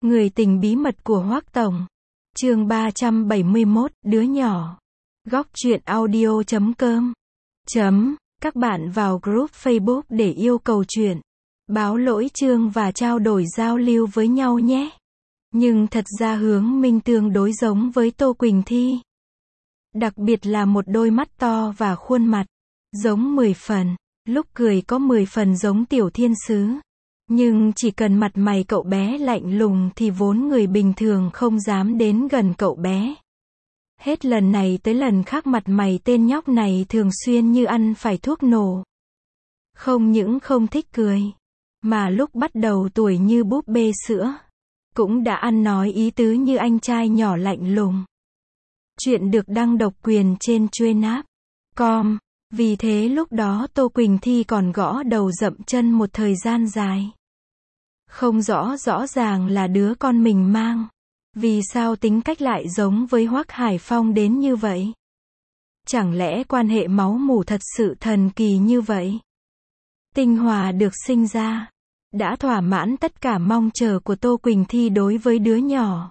Người tình bí mật của Hoắc Tổng. Chương 371, đứa nhỏ. Góc truyện audio.com. Các bạn vào group Facebook để yêu cầu truyện, báo lỗi chương và trao đổi giao lưu với nhau nhé. Nhưng thật ra Hướng Minh tương đối giống với Tô Quỳnh Thi. Đặc biệt là một đôi mắt to và khuôn mặt giống 10 phần, lúc cười có 10 phần giống Tiểu Thiên Sứ. Nhưng chỉ cần mặt mày cậu bé lạnh lùng thì vốn người bình thường không dám đến gần cậu bé. Hết lần này tới lần khác mặt mày tên nhóc này thường xuyên như ăn phải thuốc nổ. Không những không thích cười, mà lúc bắt đầu tuổi như búp bê sữa, cũng đã ăn nói ý tứ như anh trai nhỏ lạnh lùng. Chuyện được đăng độc quyền trên Truyện.com. Vì thế lúc đó Tô Quỳnh Thi còn gõ đầu dậm chân một thời gian dài. Không rõ ràng là đứa con mình mang. Vì sao tính cách lại giống với Hoắc Hải Phong đến như vậy? Chẳng lẽ quan hệ máu mủ thật sự thần kỳ như vậy? Tinh Hòa được sinh ra, đã thỏa mãn tất cả mong chờ của Tô Quỳnh Thi đối với đứa nhỏ.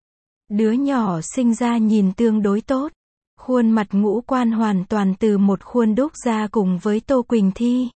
Đứa nhỏ sinh ra nhìn tương đối tốt. Khuôn mặt ngũ quan hoàn toàn từ một khuôn đúc ra cùng với Tô Quỳnh Thi.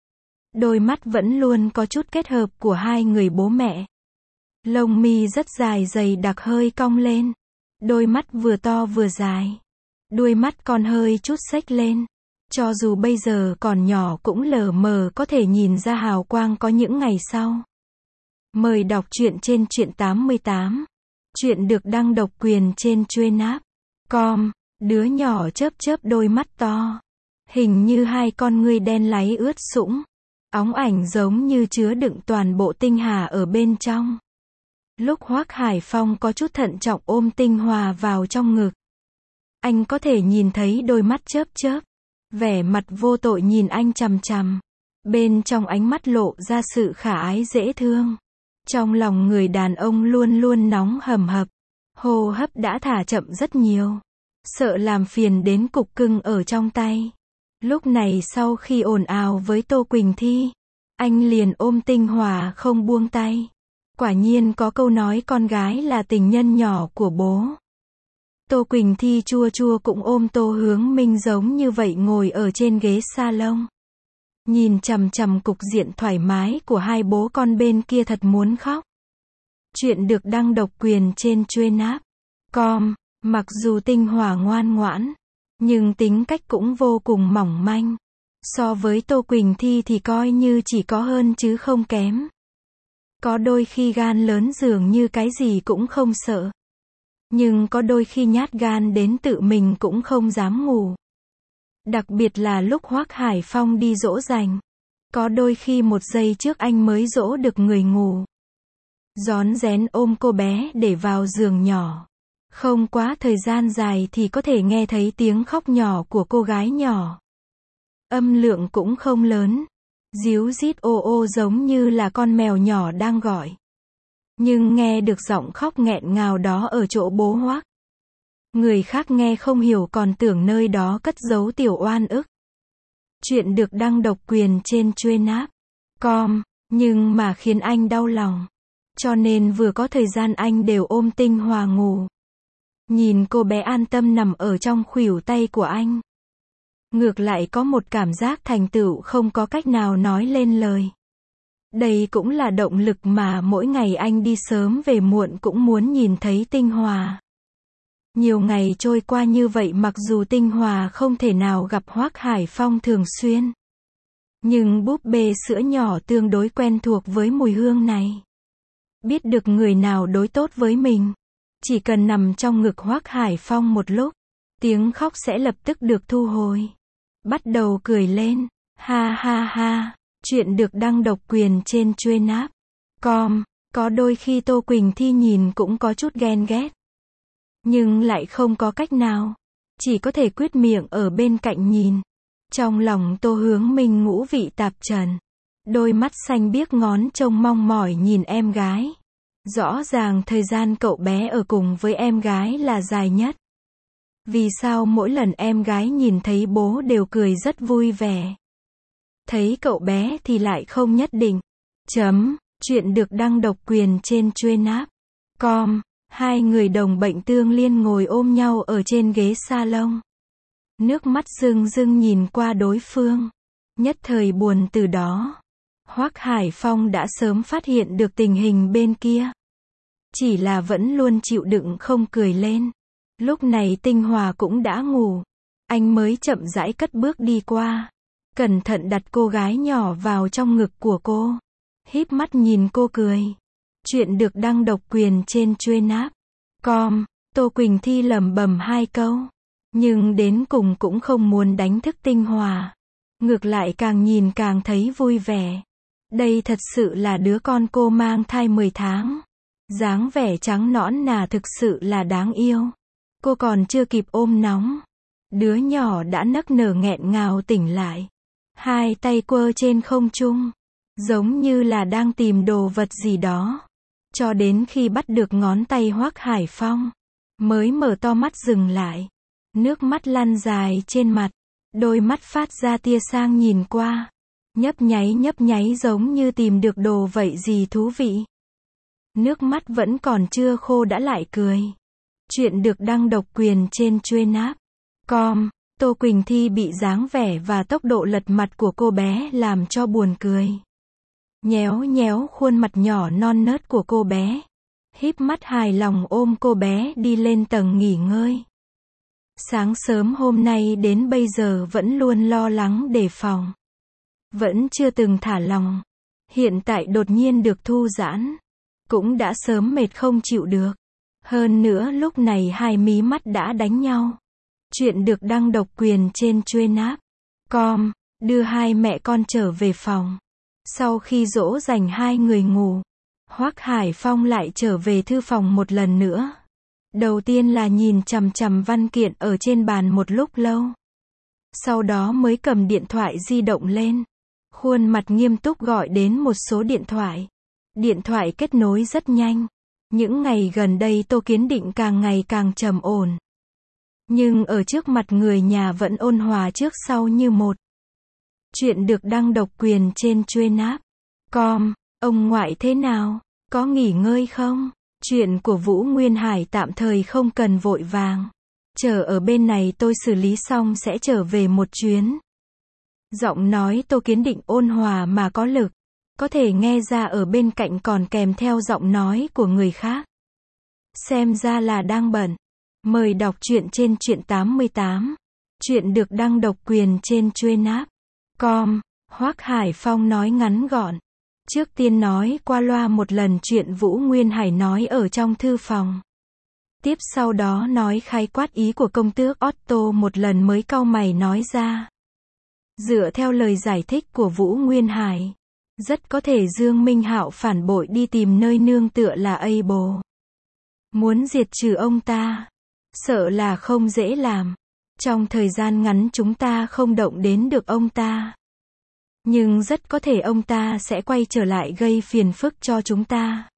Đôi mắt vẫn luôn có chút kết hợp của hai người bố mẹ. Lông mi rất dài dày đặc hơi cong lên. Đôi mắt vừa to vừa dài. Đuôi mắt còn hơi chút xếch lên. Cho dù bây giờ còn nhỏ cũng lờ mờ có thể nhìn ra hào quang có những ngày sau. Mời đọc truyện trên Truyện 88. Truyện được đăng độc quyền trên Truyện.com. Đứa nhỏ chớp đôi mắt to. Hình như hai con ngươi đen láy ướt sũng. Óng ảnh giống như chứa đựng toàn bộ tinh hà ở bên trong. Lúc Hoắc Hải Phong có chút thận trọng ôm Tinh Hòa vào trong ngực. Anh có thể nhìn thấy đôi mắt chớp. Vẻ mặt vô tội nhìn anh chằm chằm. Bên trong ánh mắt lộ ra sự khả ái dễ thương. Trong lòng người đàn ông luôn luôn nóng hầm hập. Hô hấp đã thả chậm rất nhiều. Sợ làm phiền đến cục cưng ở trong tay. Lúc này sau khi ồn ào với Tô Quỳnh Thi, anh liền ôm Tinh Hòa không buông tay. Quả nhiên có câu nói con gái là tình nhân nhỏ của bố. Tô Quỳnh Thi chua cũng ôm Tô Hướng Minh giống như vậy ngồi ở trên ghế salon. Nhìn chằm chằm cục diện thoải mái của hai bố con bên kia thật muốn khóc. Chuyện được đăng độc quyền trên Truyện.com. Mặc dù Tinh Hòa ngoan ngoãn, nhưng tính cách cũng vô cùng mỏng manh. So với Tô Quỳnh Thi thì coi như chỉ có hơn chứ không kém. Có đôi khi gan lớn dường như cái gì cũng không sợ. Nhưng có đôi khi nhát gan đến tự mình cũng không dám ngủ. Đặc biệt là lúc Hoắc Hải Phong đi dỗ dành. Có đôi khi một giây trước anh mới dỗ được người ngủ. Rón rén ôm cô bé để vào giường nhỏ. Không quá thời gian dài thì có thể nghe thấy tiếng khóc nhỏ của cô gái nhỏ. Âm lượng cũng không lớn. Díu dít ô ô giống như là con mèo nhỏ đang gọi. Nhưng nghe được giọng khóc nghẹn ngào đó ở chỗ bố Hoắc. Người khác nghe không hiểu còn tưởng nơi đó cất giấu tiểu oan ức. Chuyện được đăng độc quyền trên Truyện.com. Nhưng mà khiến anh đau lòng. Cho nên vừa có thời gian anh đều ôm Tinh Hòa ngủ. Nhìn cô bé an tâm nằm ở trong khuỷu tay của anh. Ngược lại có một cảm giác thành tựu không có cách nào nói lên lời. Đây cũng là động lực mà mỗi ngày anh đi sớm về muộn cũng muốn nhìn thấy Tinh Hòa. Nhiều ngày trôi qua như vậy mặc dù Tinh Hòa không thể nào gặp Hoắc Hải Phong thường xuyên. Nhưng búp bê sữa nhỏ tương đối quen thuộc với mùi hương này. Biết được người nào đối tốt với mình. Chỉ cần nằm trong ngực Hoắc Hải Phong một lúc, tiếng khóc sẽ lập tức được thu hồi. Bắt đầu cười lên. Ha ha ha. Chuyện được đăng độc quyền trên Truyện.com. Có đôi khi Tô Quỳnh Thi nhìn cũng có chút ghen ghét. Nhưng lại không có cách nào. Chỉ có thể quyết miệng ở bên cạnh nhìn. Trong lòng Tô Hướng Minh ngũ vị tạp trần. Đôi mắt xanh biếc ngón trông mong mỏi nhìn em gái. Rõ ràng thời gian cậu bé ở cùng với em gái là dài nhất. Vì sao mỗi lần em gái nhìn thấy bố đều cười rất vui vẻ. Thấy cậu bé thì lại không nhất định. Chuyện được đăng độc quyền trên Truyện.com. Com. Hai người đồng bệnh tương liên ngồi ôm nhau ở trên ghế salon. Nước mắt rưng rưng nhìn qua đối phương. Nhất thời buồn từ đó. Hoắc Hải Phong đã sớm phát hiện được tình hình bên kia. Chỉ là vẫn luôn chịu đựng không cười lên. Lúc này Tinh Hòa cũng đã ngủ. Anh mới chậm rãi cất bước đi qua. Cẩn thận đặt cô gái nhỏ vào trong ngực của cô. Híp mắt nhìn cô cười. Chuyện được đăng độc quyền trên Chuyên App. Com. Tô Quỳnh Thi lẩm bẩm hai câu. Nhưng đến cùng cũng không muốn đánh thức Tinh Hòa. Ngược lại càng nhìn càng thấy vui vẻ. Đây thật sự là đứa con cô mang thai 10 tháng. Dáng vẻ trắng nõn nà thực sự là đáng yêu. Cô còn chưa kịp ôm nóng. Đứa nhỏ đã nấc nở nghẹn ngào tỉnh lại. Hai tay quơ trên không trung. Giống như là đang tìm đồ vật gì đó. Cho đến khi bắt được ngón tay Hoắc Hải Phong. Mới mở to mắt dừng lại. Nước mắt lăn dài trên mặt. Đôi mắt phát ra tia sang nhìn qua. Nhấp nháy giống như tìm được đồ vậy gì thú vị. Nước mắt vẫn còn chưa khô đã lại cười. Chuyện được đăng độc quyền trên Chuyên App. Com. Tô Quỳnh Thi bị dáng vẻ và tốc độ lật mặt của cô bé làm cho buồn cười. Nhéo nhéo khuôn mặt nhỏ non nớt của cô bé. Híp mắt hài lòng ôm cô bé đi lên tầng nghỉ ngơi. Sáng sớm hôm nay đến bây giờ vẫn luôn lo lắng đề phòng. Vẫn chưa từng thả lòng. Hiện tại đột nhiên được thư giãn. Cũng đã sớm mệt không chịu được. Hơn nữa lúc này hai mí mắt đã đánh nhau. Chuyện được đăng độc quyền trên Chuyên App. Com. Đưa hai mẹ con trở về phòng. Sau khi dỗ dành hai người ngủ, Hoắc Hải Phong lại trở về thư phòng một lần nữa. Đầu tiên là nhìn chằm chằm văn kiện ở trên bàn một lúc lâu. Sau đó mới cầm điện thoại di động lên. Khuôn mặt nghiêm túc gọi đến một số điện thoại. Điện thoại kết nối rất nhanh. Những ngày gần đây Tô Kiến Định càng ngày càng trầm ổn. Nhưng ở trước mặt người nhà vẫn ôn hòa trước sau như một. Chuyện được đăng độc quyền trên Chuyên App. Com. Ông ngoại thế nào? Có nghỉ ngơi không? Chuyện của Vũ Nguyên Hải tạm thời không cần vội vàng. Chờ ở bên này tôi xử lý xong sẽ trở về một chuyến. Giọng nói Tô Kiến Định ôn hòa mà có lực. Có thể nghe ra ở bên cạnh còn kèm theo giọng nói của người khác. Xem ra là đang bận. Mời đọc truyện trên Truyện 88. Chuyện được đăng độc quyền trên Chuyên App. Com. Hoắc Hải Phong nói ngắn gọn. Trước tiên nói qua loa một lần chuyện Vũ Nguyên Hải nói ở trong thư phòng. Tiếp sau đó nói khái quát ý của công tước Otto một lần mới cau mày nói ra. Dựa theo lời giải thích của Vũ Nguyên Hải, rất có thể Dương Minh Hạo phản bội đi tìm nơi nương tựa là Able. Muốn diệt trừ ông ta, sợ là không dễ làm. Trong thời gian ngắn chúng ta không động đến được ông ta. Nhưng rất có thể ông ta sẽ quay trở lại gây phiền phức cho chúng ta.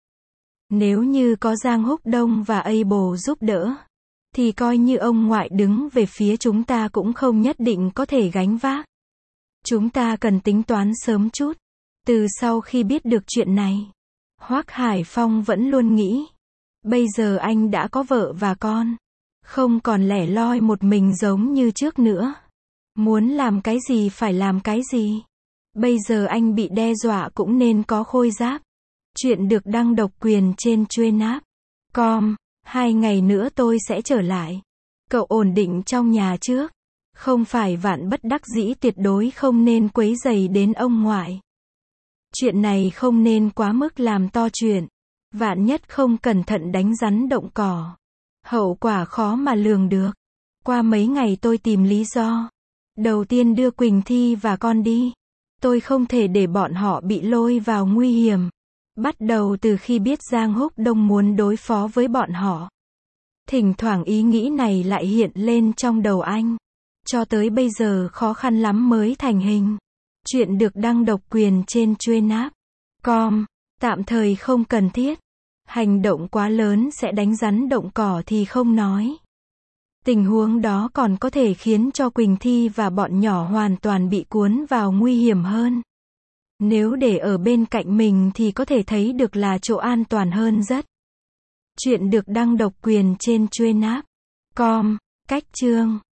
Nếu như có Giang Húc Đông và Able giúp đỡ, thì coi như ông ngoại đứng về phía chúng ta cũng không nhất định có thể gánh vác. Chúng ta cần tính toán sớm chút. Từ sau khi biết được chuyện này, Hoắc Hải Phong vẫn luôn nghĩ. Bây giờ anh đã có vợ và con. Không còn lẻ loi một mình giống như trước nữa. Muốn làm cái gì phải làm cái gì. Bây giờ anh bị đe dọa cũng nên có khôi giáp. Chuyện được đăng độc quyền trên Chuyên App. Com. 2 ngày nữa tôi sẽ trở lại. Cậu ổn định trong nhà trước. Không phải vạn bất đắc dĩ tuyệt đối không nên quấy rầy đến ông ngoại. Chuyện này không nên quá mức làm to chuyện. Vạn nhất không cẩn thận đánh rắn động cỏ. Hậu quả khó mà lường được. Qua mấy ngày tôi tìm lý do. Đầu tiên đưa Quỳnh Thi và con đi. Tôi không thể để bọn họ bị lôi vào nguy hiểm. Bắt đầu từ khi biết Giang Húc Đông muốn đối phó với bọn họ. Thỉnh thoảng ý nghĩ này lại hiện lên trong đầu anh. Cho tới bây giờ khó khăn lắm mới thành hình. Chuyện được đăng độc quyền trên Chuyên App. Com. Tạm thời không cần thiết. Hành động quá lớn sẽ đánh rắn động cỏ thì không nói. Tình huống đó còn có thể khiến cho Quỳnh Thi và bọn nhỏ hoàn toàn bị cuốn vào nguy hiểm hơn. Nếu để ở bên cạnh mình thì có thể thấy được là chỗ an toàn hơn rất. Chuyện được đăng độc quyền trên Chuyên App. Com. Cách chương